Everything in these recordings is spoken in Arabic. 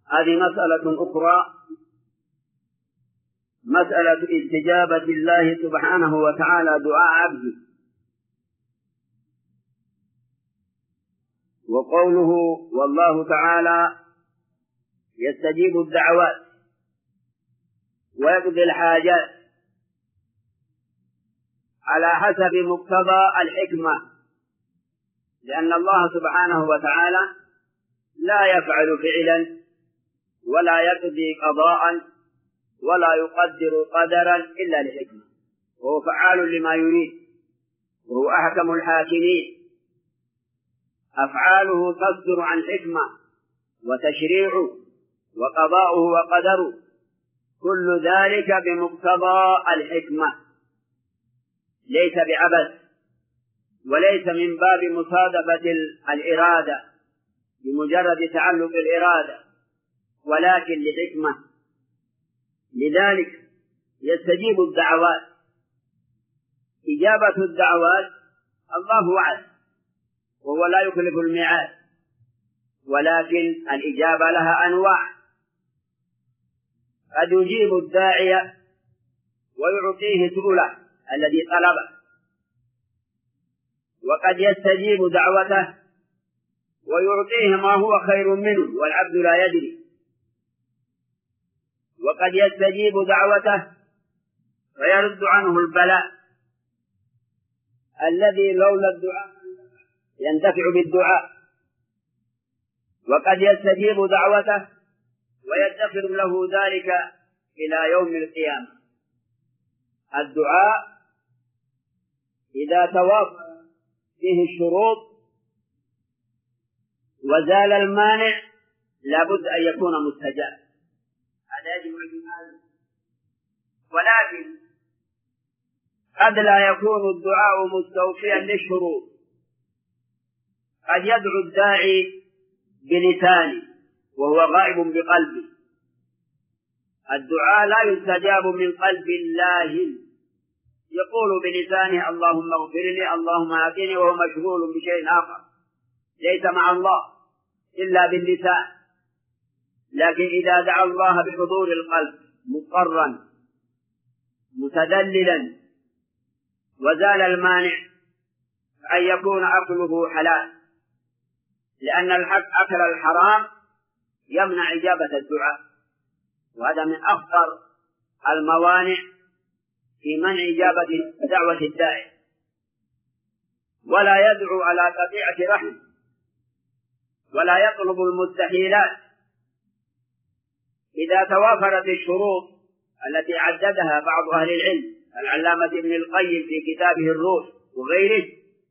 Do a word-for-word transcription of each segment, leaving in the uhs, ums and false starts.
هذه مسألة أخرى، مسألة استجابة الله سبحانه وتعالى دعاء عبده. وقوله والله تعالى يستجيب الدعوات ويقضي الحاجات على حسب مقتضى الحكمة، لأن الله سبحانه وتعالى لا يفعل فعلا ولا يقضي قضاء ولا يقدر قدرا إلا لحكمة، وهو فعال لما يريد وهو أحكم الحاكمين. أفعاله تصدر عن حكمة وتشريعه وقضاؤه وقدره، كل ذلك بمقتضى الحكمة، ليس بعبث وليس من باب مصادفة الإرادة بمجرد تعلق الإرادة، ولكن لحكمة. لذلك يستجيب الدعوات. إجابة الدعوات الله وعد وهو لا يخلف الميعاد، ولكن الإجابة لها أنواع. قد يجيب الداعية ويعطيه سؤله الذي طلبه، وقد يستجيب دعوته ويعطيه ما هو خير منه والعبد لا يدري، وقد يستجيب دعوته ويرد عنه البلاء الذي لولا الدعاء ينتفع بالدعاء، وقد يستجيب دعوته ويدخر له ذلك إلى يوم القيامة. الدعاء إذا توافر فيه الشروط وزال المانع لابد أن يكون مستجاب، هذا يجب أن. ولكن قد لا يكون الدعاء مستوفيا للشروط، قد يدعو الداعي بلسانه وهو غائب بقلبه. الدعاء لا يستجاب من قلب الله، يقول بلسانه اللهم اغفر لي اللهم اهدني وهو مشغول بشيء آخر ليس مع الله إلا باللسان. لكن إذا دعا الله بحضور القلب مضطرا متذللا وزال المانع أن يكون أكله حلال، لأن الحق أكل الحرام يمنع إجابة الدعاء، وهذا من أخطر الموانع في منع إجابة دعوة الداعي. ولا يدعو على قطيعة رحم ولا يطلب المستحيلات. إذا توافرت الشروط التي عددها بعض أهل العلم، العلامة ابن القيم في كتابه الروح وغيره،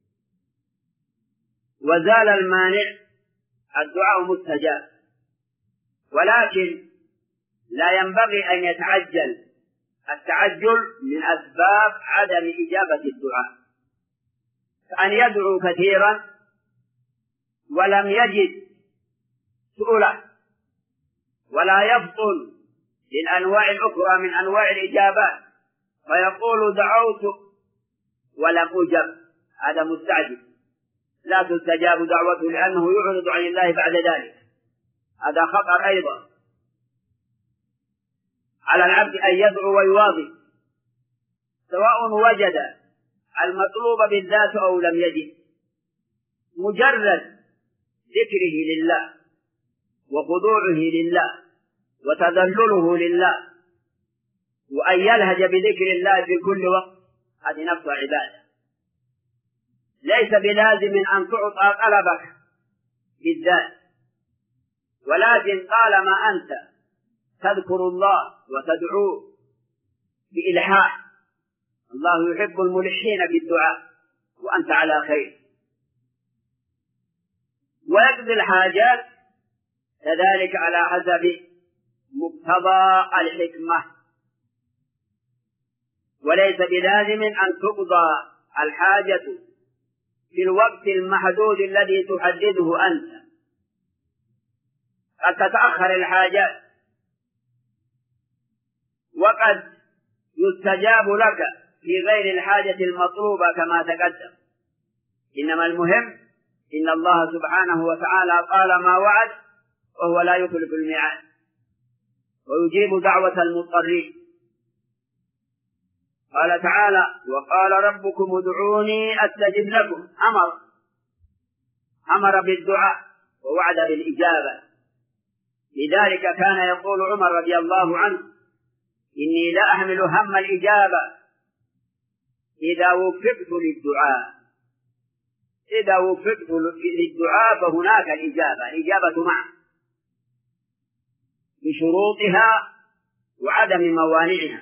وزال المانع الدعاء مستجاب. ولكن لا ينبغي أن يتعجل، التعجل من أسباب عدم إجابة الدعاء، فأن يدعو كثيرا ولم يجد سؤله ولا يفطن للأنواع الأخرى من أنواع الإجابات فيقول دعوت ولم أجب، هذا مستعجل، لا تستجاب دعوته لأنه يعرض عن الله بعد ذلك، هذا خطر أيضا. على العبد أن يدعو ويواظب سواء وجد المطلوب بالذات أو لم يجد، مجرد ذكره لله وخضوعه لله وتذلله لله وأن يلهج بذكر الله في كل وقت، هذه نفس عبادة. ليس بلازم أن تعطى طلبك بالذات، ولكن طالما أنت تذكر الله وتدعوه بإلحاح، الله يحب الملحين بالدعاء وأنت على خير. ويقضي الحاجات كذلك على حسب مقتضى الحكمة، وليس بلازم أن تقضى الحاجة في الوقت المحدود الذي تحدده أنت، قد تتأخر الحاجات وقد يستجاب لك في غير الحاجة المطلوبة كما تقدم. إنما المهم إن الله سبحانه وتعالى قال ما وعد وهو لا يخلف الميعاد. ويجيب دعوة المضطرين. قال تعالى: وقال ربكم ادعوني أستجب لكم. أمر أمر بالدعاء ووعد بالإجابة. لذلك كان يقول عمر رضي الله عنه: إني لا أحمل هم الإجابة إذا وفقت للدعاء. إذا وفقت للدعاء فهناك الإجابة، الإجابة معه بشروطها وعدم موانعها.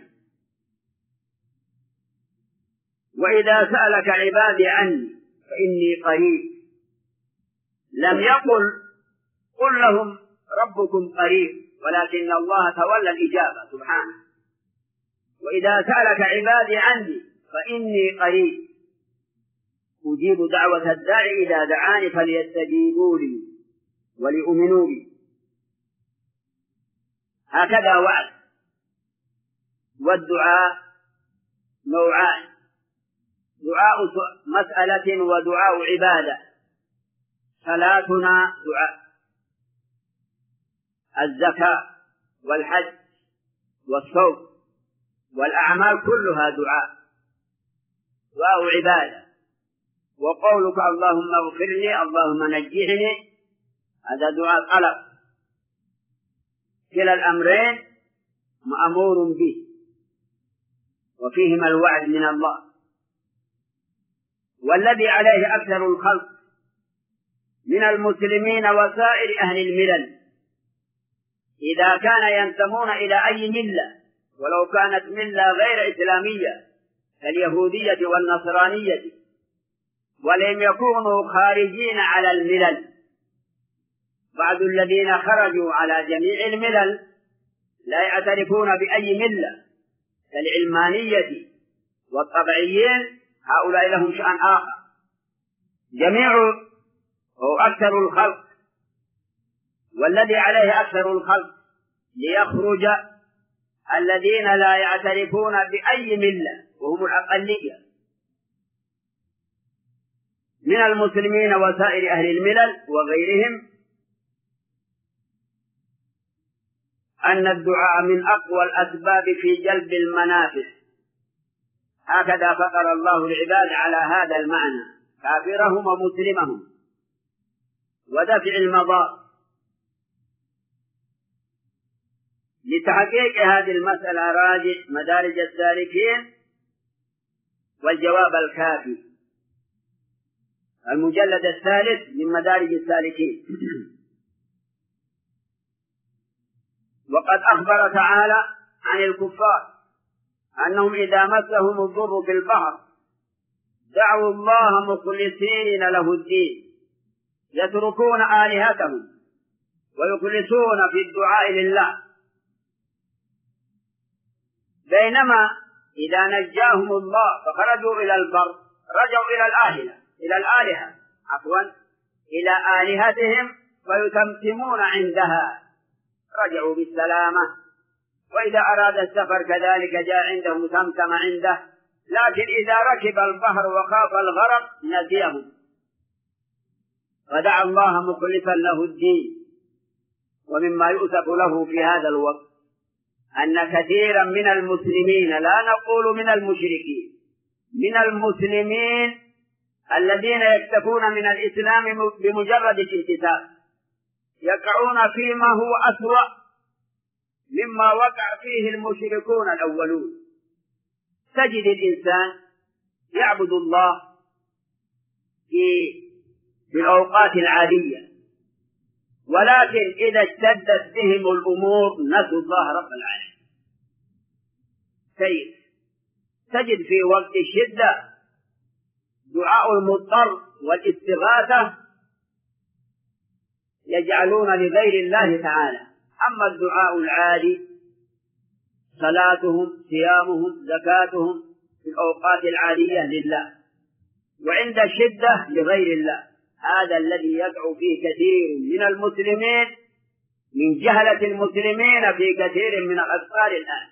وإذا سألك عبادي عني فإني قريب. لم يقل قل لهم ربكم قريب، ولكن الله تولى الإجابة سبحانه. وإذا سألك عبادي عني فإني قريب أجيب دعوة الداعي إذا دعاني فليستجيبوا لي وليؤمنوا بي. هكذا وعد. والدعاء نوعان: دعاء مسألة ودعاء عبادة. صلاتنا دعاء، الزكاة والحج والصوم والأعمال كلها دعاء، دعاء عبادة. وقولك اللهم اغفر لي، اللهم نجحني، هذا دعاء طلب. كلا الأمرين مأمور به وفيهما الوعد من الله. والذي عليه أكثر الخلق من المسلمين وسائر أهل الملل إذا كان ينتمون إلى أي ملة، ولو كانت ملة غير إسلامية كاليهودية والنصرانية، ولم يكونوا خارجين على الملل. بعض الذين خرجوا على جميع الملل لا يعترفون بأي ملة كالعلمانية والطبعيين، هؤلاء لهم شأن آخر. جميع هو أكثر الخلق، والذي عليه أكثر الخلق ليخرج الذين لا يعترفون بأي ملة وهم الأقلية من المسلمين وسائر أهل الملل وغيرهم، أن الدعاء من أقوى الأسباب في جلب المنافع. هكذا فطر الله العباد على هذا المعنى، كافرهم ومسلمهم، ودفع المضار. لتحقيق هذه المسألة راجع مدارج السالكين والجواب الكافي، المجلد الثالث من مدارج السالكين. وقد أخبر تعالى عن الكفار أنهم إذا مسهم الضر في البحر دعوا الله مخلصين له الدين، يتركون آلهتهم ويخلصون في الدعاء لله. بينما إذا نجاهم الله فخرجوا إلى البر رجعوا إلى الآلهة إلى الآلهة عفوا إلى آلهتهم ويتمتمون عندها، رجعوا بالسلامة. وإذا أراد السفر كذلك جاء عنده متمتم عنده، لكن إذا ركب البحر وخاف الغرق نسيهم، فدعا الله مخلصا له الدين. ومما يؤسف له في هذا الوقت أن كثيرا من المسلمين، لا نقول من المشركين، من المسلمين الذين يكتفون من الإسلام بمجرد الانتساب، يقعون فيما هو أسوأ مما وقع فيه المشركون الأولون. تجد الإنسان يعبد الله في في الأوقات العادية، ولكن إذا اشتدت بهم الأمور نسوا الله رب العالمين. كيف؟ تجد في وقت الشدة دعاء المضطر والاستغاثة يجعلون لغير الله تعالى. أما الدعاء العادي صلاتهم صيامهم زكاتهم في الأوقات العادية لله، وعند الشدة لغير الله. هذا الذي يقع فيه كثير من المسلمين من جهلة المسلمين في كثير من الأسفار الآن.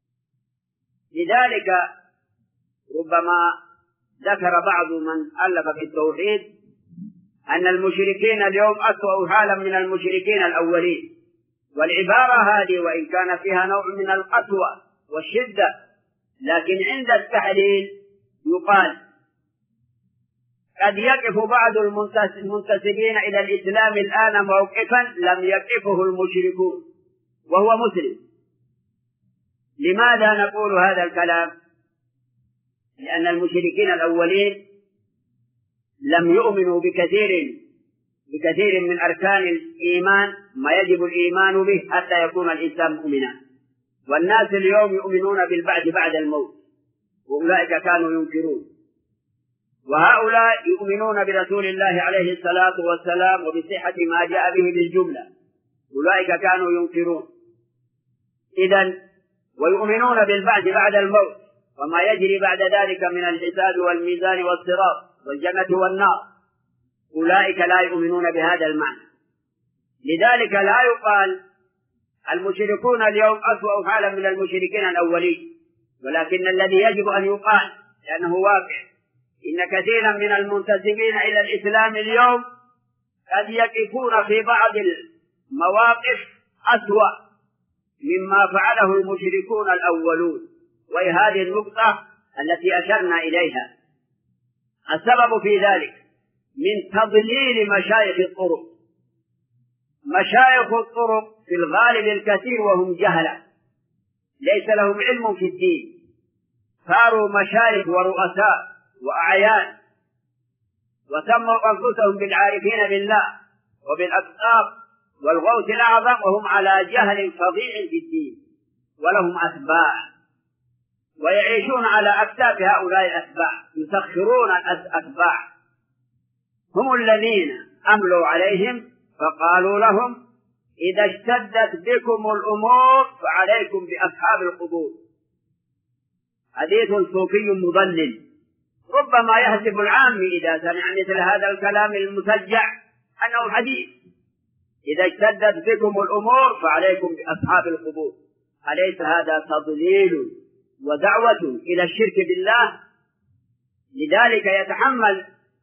لذلك ربما ذكر بعض من ألف في التوحيد أن المشركين اليوم أسوأ حالا من المشركين الأولين، والعبارة هذه وإن كان فيها نوع من القسوة والشدة، لكن عند التحليل يقال قد يقف بعض المنتسبين إلى الإسلام الآن موقفا لم يقفه المشركون وهو مسلم. لماذا نقول هذا الكلام؟ لأن المشركين الأولين لم يؤمنوا بكثير بكثير من أركان الإيمان ما يجب الإيمان به حتى يكون الإنسان مؤمنا، والناس اليوم يؤمنون بالبعث بعد الموت، وأولئك كانوا ينكرون. وهؤلاء يؤمنون برسول الله عليه الصلاة والسلام وبصحة ما جاء به بالجملة، أولئك كانوا ينكرون. إذن ويؤمنون بالبعث بعد الموت وما يجري بعد ذلك من الحساب والميزان والصراط والجنة والنار، أولئك لا يؤمنون بهذا المعنى. لذلك لا يقال المشركون اليوم أسوأ حالا من المشركين الأولين، ولكن الذي يجب أن يقال لأنه واقع إن كثيرا من المنتسبين إلى الإسلام اليوم قد يقفون في بعض المواقف أسوأ مما فعله المشركون الأولون، وهي هذه النقطة التي أشرنا إليها. السبب في ذلك من تضليل مشايخ الطرق. مشايخ الطرق في الغالب الكثير وهم جهلة ليس لهم علم في الدين، صاروا مشايخ ورؤساء وأعيان وسموا أنفسهم بالعارفين بالله وبالأقطاب والغوث الأعظم، وهم على جهل فظيع في الدين ولهم أتباع ويعيشون على أكتاف هؤلاء الأتباع، يسخرون الأتباع. هم الذين أملوا عليهم فقالوا لهم إذا اشتدت بكم الأمور فعليكم بأصحاب القبور. حديث صوفي مضلل ربما يحسب العام إذا سمع مثل هذا الكلام المسجع أنه حديث. إذا اشتدت بكم الأمور فعليكم بأصحاب القبور. أليس هذا تضليل ودعوة إلى الشرك بالله؟ لذلك يتحمل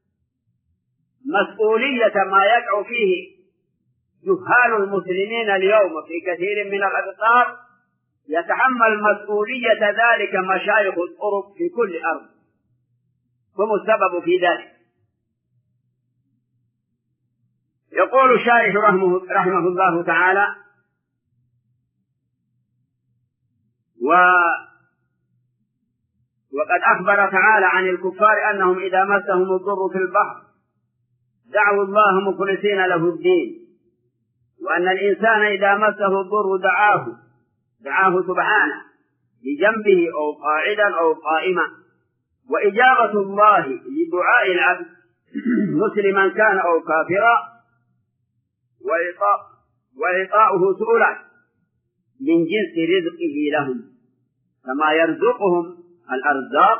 مسؤولية ما يقع فيه جهال المسلمين اليوم في كثير من الأقطار، يتحمل مسؤولية ذلك مشايخ الطرق في كل أرض، هم السبب في ذلك. يقول الشارح رحمه, رحمه الله تعالى: و وقد أخبر تعالى عن الكفار أنهم إذا مسهم الضر في البحر دعوا الله مخلصين له الدين، وأن الإنسان إذا مسه الضر دعاه دعاه سبحانه بجنبه أو قاعدا أو قائما. وإجابة الله لدعاء العبد مسلما كان أو كافرا وإعطاؤه سؤلا من جنس رزقه لهم كما يرزقهم الأرزاق،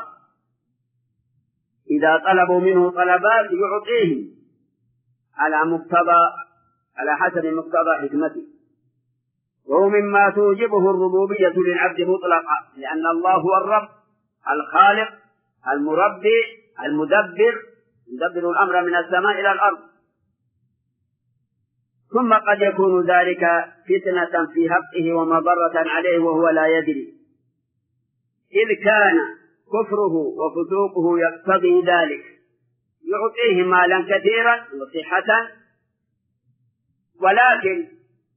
إذا طلبوا منه طلبات يعطيهم على مقتضى على حسب مقتضى حكمته. وهو مما توجبه الربوبية للعبد مطلقا، لأن الله هو الرب الخالق المربي المدبر يدبر الأمر من السماء إلى الأرض. ثم قد يكون ذلك فتنة في حقه ومضرة عليه وهو لا يدري، إذ كان كفره وفسوقه يقتضي ذلك، يعطيه مالا كثيرا وصحة، ولكن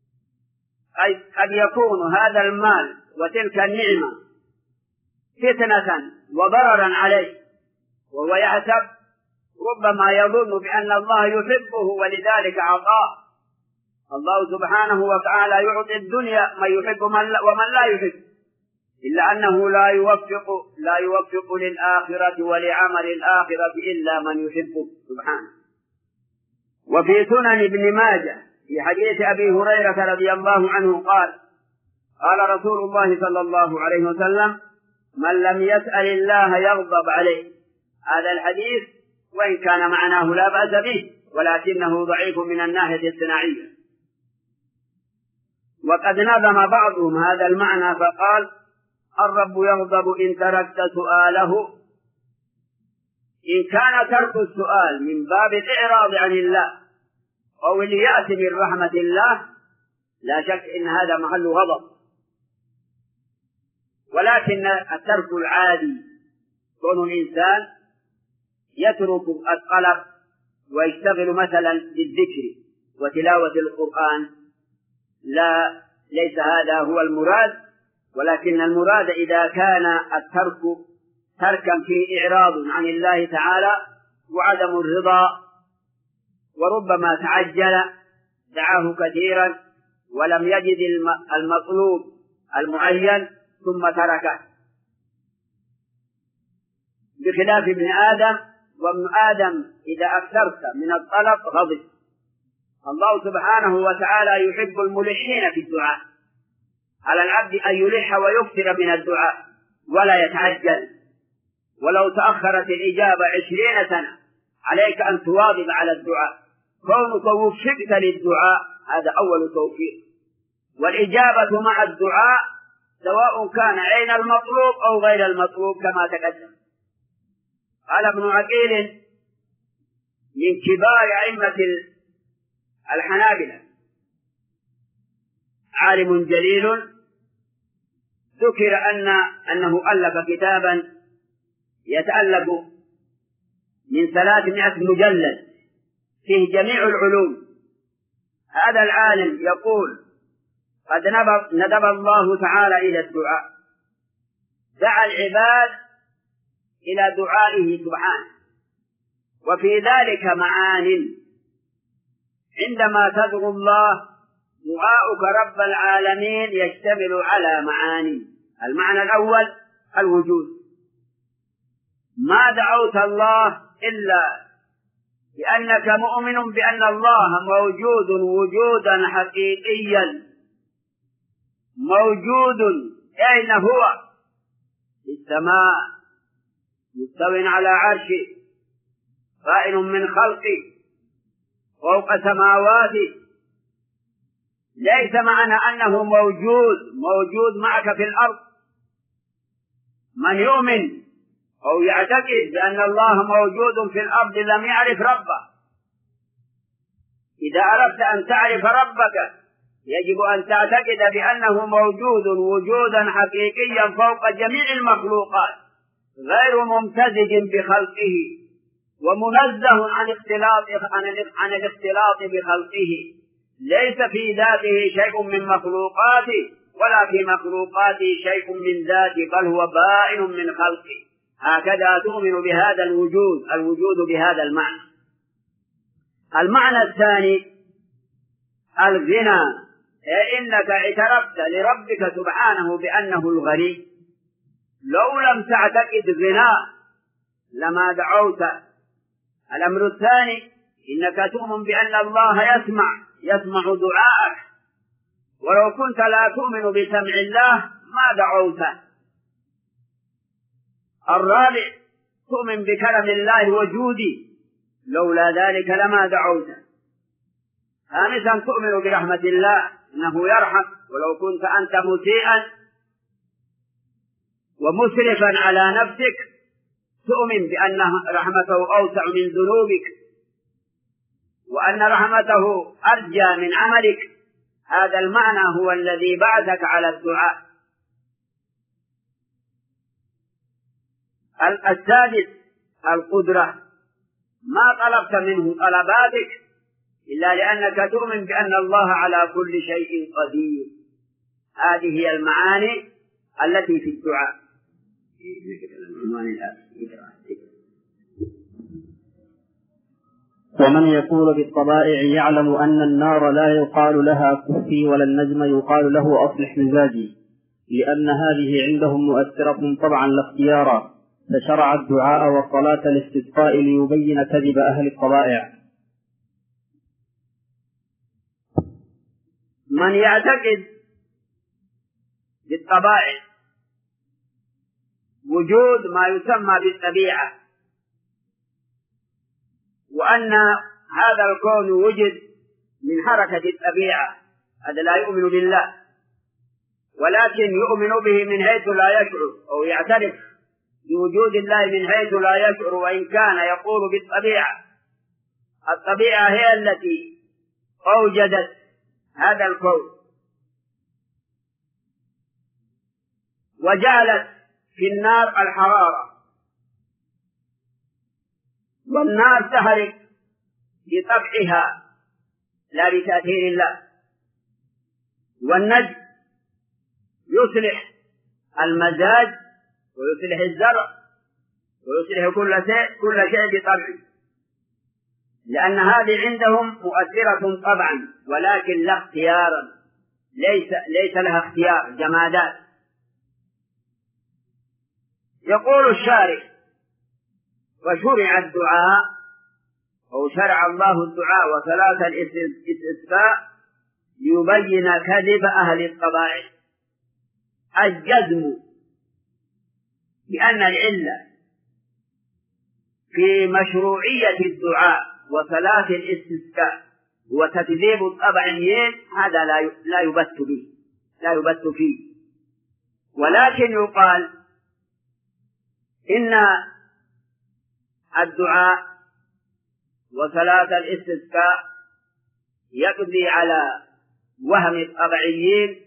قد يكون هذا المال وتلك النعمة فتنة وضررا عليه وهو يحسب، ربما يظن بأن الله يحبه ولذلك أعطاه. الله سبحانه وتعالى يعطي الدنيا من يحب ومن لا يحب، إلا أنه لا يوفق لا يوفق للآخرة ولعمل الآخرة إلا من يحبه سبحانه. وفي سنن ابن ماجه في حديث أبي هريرة رضي الله عنه قال: قال رسول الله صلى الله عليه وسلم: من لم يسأل الله يغضب عليه. هذا الحديث وإن كان معناه لا بأس به ولكنه ضعيف من الناحية الصناعية. وقد نظم بعضهم هذا المعنى فقال: الرب يغضب إن تركت سؤاله. إن كان ترك السؤال من باب الإعراض عن الله أو اليأس من رحمة الله لا شك إن هذا محل غضب. ولكن الترك العادي كون الإنسان يترك الطلب ويشتغل مثلا بالذكر وتلاوة القرآن، لا، ليس هذا هو المراد، ولكن المراد إذا كان الترك تركا فيه إعراض عن الله تعالى وعدم الرضا، وربما تعجل دعاه كثيرا ولم يجد المطلوب المعين ثم تركه، بخلاف ابن آدم. وابن آدم إذا أكثرت من الطلب غضب. الله سبحانه وتعالى يحب الملحين في الدعاء، على العبد أن يلح ويكثر من الدعاء ولا يتعجل، ولو تأخرت الإجابة عشرين سنة عليك أن تواظب على الدعاء. كونك وفقت للدعاء هذا أول توفيق، والإجابة مع الدعاء سواء كان عين المطلوب أو غير المطلوب كما تقدم. قال ابن عقيل من كبار أئمة الحنابلة عالم جليل، ذكر أن أنه ألف كتابا يتألف من ثلاثمائة مجلد فيه جميع العلوم. هذا العالم يقول قد ندب الله تعالى إلى الدعاء، دعا العباد إلى دعائه سبحانه، وفي ذلك معان. عندما تدعو الله دعاؤك رب العالمين يشتمل على معاني. المعنى الأول الوجود، ما دعوت الله إلا لأنك مؤمن بأن الله موجود وجودا حقيقيا. موجود أين هو؟ في السماء، مستو على عرشه، قائل من خلقه، فوق سماواته. ليس معنى أنه موجود موجود معك في الأرض. من يؤمن أو يعتقد بأن الله موجود في الأرض لم يعرف ربه. إذا أردت أن تعرف ربك يجب أن تعتقد بأنه موجود وجودا حقيقيا فوق جميع المخلوقات، غير ممتزج بخلقه، ومنزه عن اختلاط عن الاختلاط بخلقه. ليس في ذاته شيء من مخلوقاته ولا في مخلوقاته شيء من ذاته، بل هو بائن من خلقه. هكذا تؤمن بهذا الوجود، الوجود بهذا المعنى. المعنى الثاني الغنى، إنك اعترفت لربك سبحانه بأنه الغني. لو لم تعتقد غناه لما دعوت. الأمر الثاني إنك تؤمن بأن الله يسمع يسمع دعاءك، ولو كنت لا تؤمن بسمع الله ما دعوت. الرابع تؤمن بكرم الله وجودي، لولا ذلك لما دعوت. خامسا تؤمن برحمة الله، إنه يرحم ولو كنت أنت مسيئا ومسرفا على نفسك، تؤمن بأن رحمته أوسع من ذنوبك، وأن رحمته أرجى من عملك. هذا المعنى هو الذي بعثك على الدعاء. السادس القدرة، ما طلبت منه طلباتك إلا لأنك تؤمن بأن الله على كل شيء قدير. هذه هي المعاني التي في الدعاء. ومن يقول بالطبائع يعلم أن النار لا يقال لها كفي ولا النجم يقال له أصلح مزاجي، لأن هذه عندهم مؤثرة طبعا لا اختيارا، فشرع الدعاء والصلاة الاستسقاء ليبين كذب أهل الطبائع. من يعتقد بالطبائع وجود ما يسمى بالطبيعة، وأن هذا الكون وجد من حركة الطبيعة، هذا لا يؤمن بالله، ولكن يؤمن به من حيث لا يشعر، أو يعترف بوجود الله من حيث لا يشعر، وإن كان يقول بالطبيعة. الطبيعة هي التي أوجدت هذا الكون، وجعلت في النار الحرارة، والنار تحرق بطبعها لا بتأثير الله. والنجم يصلح المزاج ويصلح الزرع ويصلح كل شيء كل شيء بطبعه، لأن هذه عندهم مؤثرة طبعا ولكن لا اختيارا، ليس ليس لها اختيار، جمادات. يقول الشارع: وشرع الدعاء أو شرع الله الدعاء وثلاث الاستسقاء ليبين كذب أهل الطبائع. الجزم بأن العلة في مشروعية الدعاء وثلاث الاستسقاء وتكذيب الطبعيين هذا لا يبت به لا يبت فيه، ولكن يقال إن الدعاء وثلاث الاستسقاء يقضي على وهم الطبعيين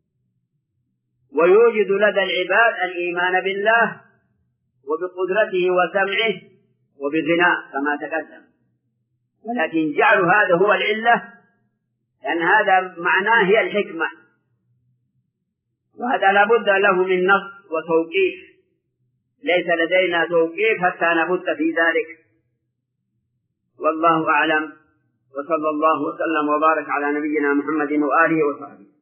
ويوجد لدى العباد الإيمان بالله وبقدرته وسمعه وبغناء كما تقدم، ولكن جعلوا هذا هو العلة لأن هذا معناه هي الحكمة، وهذا لابد له من نص وتوقيف، ليس لدينا توقيف حتى نبت في ذلك. والله أعلم، وصلى الله وسلم وبارك على نبينا محمد وآله وصحبه.